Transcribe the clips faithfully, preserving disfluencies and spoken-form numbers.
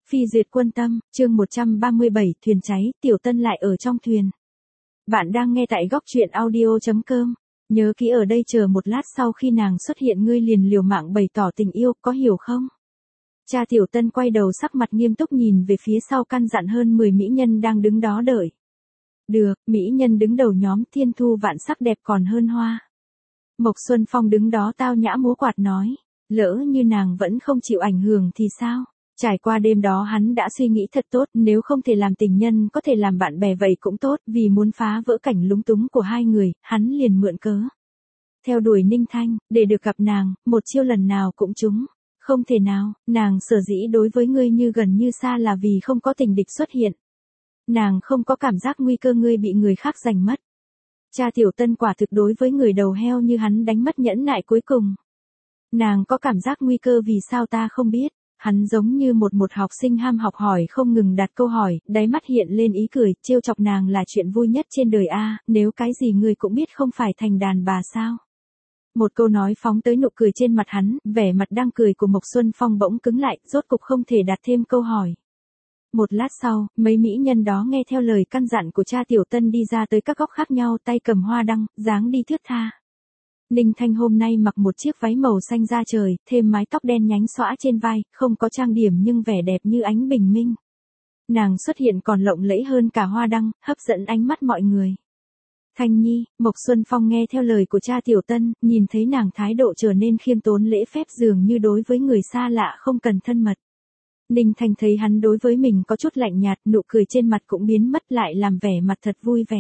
Phi duyệt quân tâm, chương một trăm ba mươi bảy, thuyền cháy, Tiểu Tân lại ở trong thuyền. Bạn đang nghe tại góc truyện audio chấm com. Nhớ kỹ ở đây chờ một lát, sau khi nàng xuất hiện ngươi liền liều mạng bày tỏ tình yêu, có hiểu không? Cha Tiểu Tân quay đầu sắc mặt nghiêm túc nhìn về phía sau, căn dặn hơn mười mỹ nhân đang đứng đó đợi. Được, mỹ nhân đứng đầu nhóm thiên thu vạn sắc đẹp còn hơn hoa. Mộc Xuân Phong đứng đó tao nhã múa quạt nói, lỡ như nàng vẫn không chịu ảnh hưởng thì sao? Trải qua đêm đó hắn đã suy nghĩ thật tốt, nếu không thể làm tình nhân có thể làm bạn bè vậy cũng tốt, vì muốn phá vỡ cảnh lúng túng của hai người, hắn liền mượn cớ theo đuổi Ninh Thanh, để được gặp nàng, một chiêu lần nào cũng trúng. Không thể nào, nàng sở dĩ đối với ngươi như gần như xa là vì không có tình địch xuất hiện. Nàng không có cảm giác nguy cơ ngươi bị người khác giành mất. Cha Tiểu Tân quả thực đối với người đầu heo như hắn đánh mất nhẫn nại cuối cùng. Nàng có cảm giác nguy cơ vì sao ta không biết. Hắn giống như một một học sinh ham học hỏi không ngừng đặt câu hỏi, đáy mắt hiện lên ý cười, trêu chọc nàng là chuyện vui nhất trên đời a, nếu cái gì người cũng biết không phải thành đàn bà sao. Một câu nói phóng tới nụ cười trên mặt hắn, vẻ mặt đang cười của Mộc Xuân Phong bỗng cứng lại, rốt cục không thể đặt thêm câu hỏi. Một lát sau, mấy mỹ nhân đó nghe theo lời căn dặn của cha Tiểu Tân đi ra tới các góc khác nhau, tay cầm hoa đăng, dáng đi thướt tha. Ninh Thanh hôm nay mặc một chiếc váy màu xanh da trời, thêm mái tóc đen nhánh xõa trên vai, không có trang điểm nhưng vẻ đẹp như ánh bình minh. Nàng xuất hiện còn lộng lẫy hơn cả hoa đăng, hấp dẫn ánh mắt mọi người. Thanh Nhi, Mộc Xuân Phong nghe theo lời của cha Tiểu Tân, nhìn thấy nàng thái độ trở nên khiêm tốn lễ phép dường như đối với người xa lạ không cần thân mật. Ninh Thanh thấy hắn đối với mình có chút lạnh nhạt, nụ cười trên mặt cũng biến mất lại làm vẻ mặt thật vui vẻ.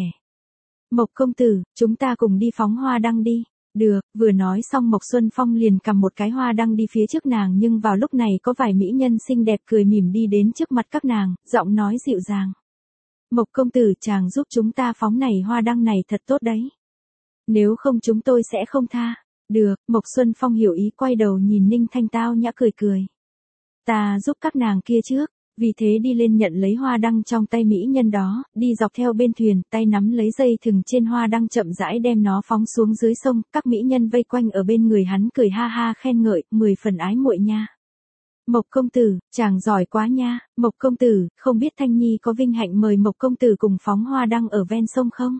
Mộc công tử, chúng ta cùng đi phóng hoa đăng đi. Được, vừa nói xong Mộc Xuân Phong liền cầm một cái hoa đăng đi phía trước nàng, nhưng vào lúc này có vài mỹ nhân xinh đẹp cười mỉm đi đến trước mặt các nàng, giọng nói dịu dàng. Mộc công tử, chàng giúp chúng ta phóng này hoa đăng này thật tốt đấy. Nếu không chúng tôi sẽ không tha. Được, Mộc Xuân Phong hiểu ý quay đầu nhìn Ninh Thanh tao nhã cười cười. Ta giúp các nàng kia trước. Vì thế đi lên nhận lấy hoa đăng trong tay mỹ nhân đó, đi dọc theo bên thuyền, tay nắm lấy dây thừng trên hoa đăng chậm rãi đem nó phóng xuống dưới sông, các mỹ nhân vây quanh ở bên người hắn cười ha ha khen ngợi, mười phần ái muội nha. Mộc công tử, chàng giỏi quá nha, Mộc công tử, không biết Thanh Nhi có vinh hạnh mời Mộc công tử cùng phóng hoa đăng ở ven sông không?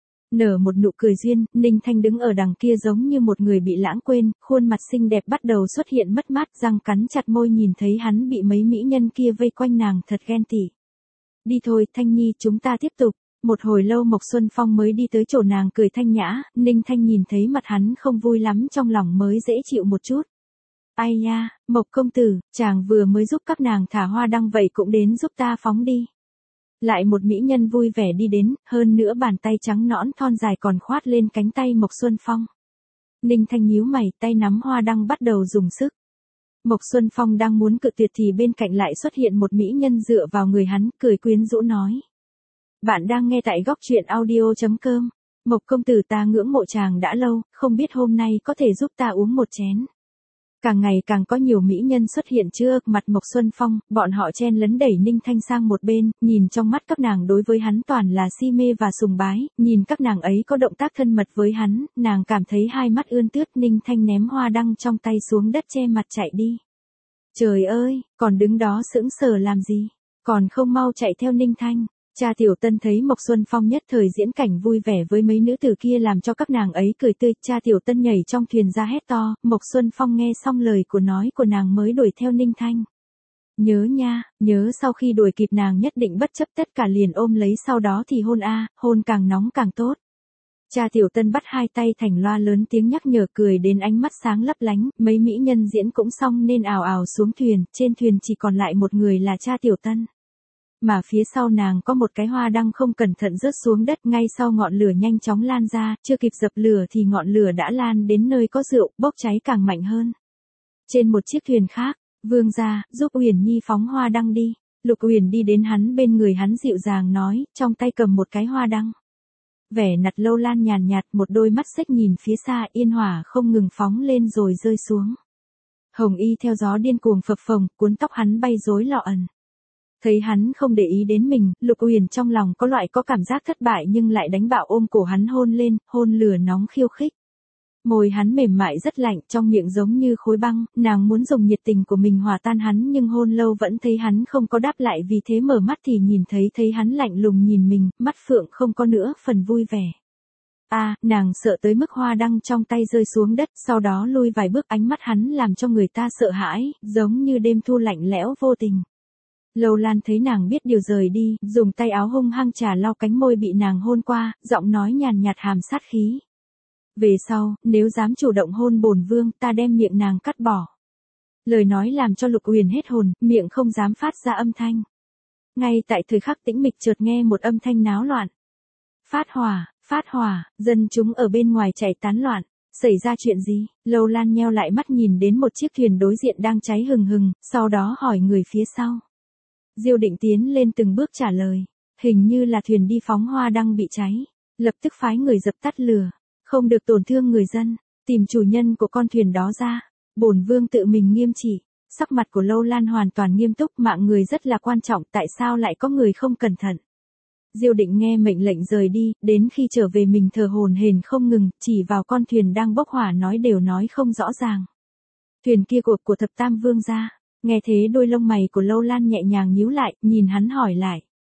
Nở một nụ cười duyên, Ninh Thanh đứng ở đằng kia giống như một người bị lãng quên, khuôn mặt xinh đẹp bắt đầu xuất hiện mất mát, răng cắn chặt môi nhìn thấy hắn bị mấy mỹ nhân kia vây quanh nàng thật ghen tị. Đi thôi, Thanh Nhi, chúng ta tiếp tục. Một hồi lâu Mộc Xuân Phong mới đi tới chỗ nàng cười thanh nhã, Ninh Thanh nhìn thấy mặt hắn không vui lắm trong lòng mới dễ chịu một chút. Ai nha, Mộc công tử, chàng vừa mới giúp các nàng thả hoa đăng vậy cũng đến giúp ta phóng đi. Lại một mỹ nhân vui vẻ đi đến, hơn nữa bàn tay trắng nõn thon dài còn khoát lên cánh tay Mộc Xuân Phong. Ninh Thanh nhíu mày, tay nắm hoa đăng bắt đầu dùng sức. Mộc Xuân Phong đang muốn cự tuyệt thì bên cạnh lại xuất hiện một mỹ nhân dựa vào người hắn, cười quyến rũ nói. Bạn đang nghe tại góc truyện audio chấm com. Mộc công tử, ta ngưỡng mộ chàng đã lâu, không biết hôm nay có thể giúp ta uống một chén. Càng ngày càng có nhiều mỹ nhân xuất hiện chưa, mặt Mộc Xuân Phong, bọn họ chen lấn đẩy Ninh Thanh sang một bên, nhìn trong mắt các nàng đối với hắn toàn là si mê và sùng bái, nhìn các nàng ấy có động tác thân mật với hắn, nàng cảm thấy hai mắt ươn tướt. Ninh Thanh ném hoa đăng trong tay xuống đất che mặt chạy đi. Trời ơi, còn đứng đó sững sờ làm gì, còn không mau chạy theo Ninh Thanh. Cha Tiểu Tân thấy Mộc Xuân Phong nhất thời diễn cảnh vui vẻ với mấy nữ tử kia làm cho các nàng ấy cười tươi, cha Tiểu Tân nhảy trong thuyền ra hét to, Mộc Xuân Phong nghe xong lời của nói của nàng mới đuổi theo Ninh Thanh. Nhớ nha, nhớ sau khi đuổi kịp nàng nhất định bất chấp tất cả liền ôm lấy sau đó thì hôn a, hôn càng nóng càng tốt. Cha Tiểu Tân bắt hai tay thành loa lớn tiếng nhắc nhở, cười đến ánh mắt sáng lấp lánh, mấy mỹ nhân diễn cũng xong nên ào ào xuống thuyền, trên thuyền chỉ còn lại một người là cha Tiểu Tân. Mà phía sau nàng có một cái hoa đăng không cẩn thận rớt xuống đất, ngay sau ngọn lửa nhanh chóng lan ra, chưa kịp dập lửa thì ngọn lửa đã lan đến nơi có rượu, bốc cháy càng mạnh hơn. Trên một chiếc thuyền khác, Vương gia, giúp Uyển Nhi phóng hoa đăng đi. Lục Uyển đi đến hắn bên người hắn dịu dàng nói, trong tay cầm một cái hoa đăng. Vẻ nặt lâu lan nhàn nhạt, một đôi mắt xếch nhìn phía xa, yên hỏa không ngừng phóng lên rồi rơi xuống. Hồng y theo gió điên cuồng phập phồng, cuốn tóc hắn bay rối lọ ẩn. Thấy hắn không để ý đến mình, Lục Uyển trong lòng có loại có cảm giác thất bại nhưng lại đánh bạo ôm cổ hắn hôn lên, hôn lửa nóng khiêu khích. Môi hắn mềm mại rất lạnh, trong miệng giống như khối băng, nàng muốn dùng nhiệt tình của mình hòa tan hắn nhưng hôn lâu vẫn thấy hắn không có đáp lại, vì thế mở mắt thì nhìn thấy thấy hắn lạnh lùng nhìn mình, mắt phượng không có nữa phần vui vẻ. A, à, nàng sợ tới mức hoa đăng trong tay rơi xuống đất, sau đó lui vài bước, ánh mắt hắn làm cho người ta sợ hãi, giống như đêm thu lạnh lẽo vô tình. Lâu Lan thấy nàng biết điều rời đi, dùng tay áo hung hăng chà lau cánh môi bị nàng hôn qua, giọng nói nhàn nhạt hàm sát khí. Về sau, nếu dám chủ động hôn bổn vương, ta đem miệng nàng cắt bỏ. Lời nói làm cho Lục Uyển hết hồn, miệng không dám phát ra âm thanh. Ngay tại thời khắc tĩnh mịch chợt nghe một âm thanh náo loạn. Phát hỏa, phát hỏa, dân chúng ở bên ngoài chạy tán loạn. Xảy ra chuyện gì? Lâu Lan nheo lại mắt nhìn đến một chiếc thuyền đối diện đang cháy hừng hừng, sau đó hỏi người phía sau. Diêu Định tiến lên từng bước trả lời. Hình như là thuyền đi phóng hoa đăng bị cháy. Lập tức phái người dập tắt lửa. Không được tổn thương người dân. Tìm chủ nhân của con thuyền đó ra. Bổn vương tự mình nghiêm trị. Sắc mặt của Lâu Lan hoàn toàn nghiêm túc, mạng người rất là quan trọng, tại sao lại có người không cẩn thận. Diêu Định nghe mệnh lệnh rời đi, đến khi trở về mình thở hổn hển không ngừng, chỉ vào con thuyền đang bốc hỏa nói đều nói không rõ ràng. Thuyền kia của của thập tam vương gia. Nghe thế đôi lông mày của Lâu Lan nhẹ nhàng nhíu lại, nhìn hắn hỏi lại.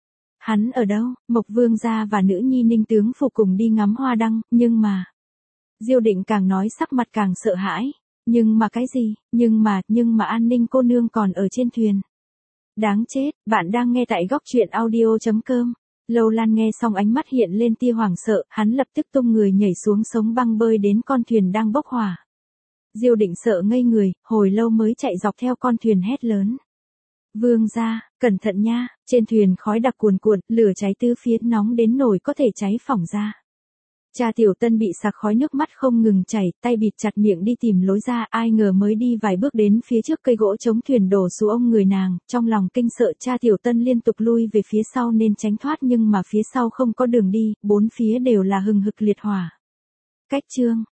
Hắn ở đâu? Mộc vương gia và nữ nhi Ninh tướng phủ cùng đi ngắm hoa đăng, nhưng mà... Diêu Định càng nói sắc mặt càng sợ hãi. Nhưng mà cái gì? Nhưng mà, nhưng mà An Ninh cô nương còn ở trên thuyền. Đáng chết, bạn đang nghe tại góc truyện audio chấm com. Lâu Lan nghe xong ánh mắt hiện lên tia hoảng sợ, hắn lập tức tung người nhảy xuống sống băng bơi đến con thuyền đang bốc hỏa. Diêu Định sợ ngây người, hồi lâu mới chạy dọc theo con thuyền hét lớn. Vương gia, cẩn thận nha, trên thuyền khói đặc cuồn cuộn, lửa cháy tứ phía nóng đến nổi có thể cháy phỏng ra. Cha Tiểu Tân bị sặc khói, nước mắt không ngừng chảy, tay bịt chặt miệng đi tìm lối ra, ai ngờ mới đi vài bước đến phía trước cây gỗ chống thuyền đổ xuống ông người nàng, trong lòng kinh sợ cha Tiểu Tân liên tục lui về phía sau nên tránh thoát nhưng mà phía sau không có đường đi, bốn phía đều là hừng hực liệt hỏa. Cách chương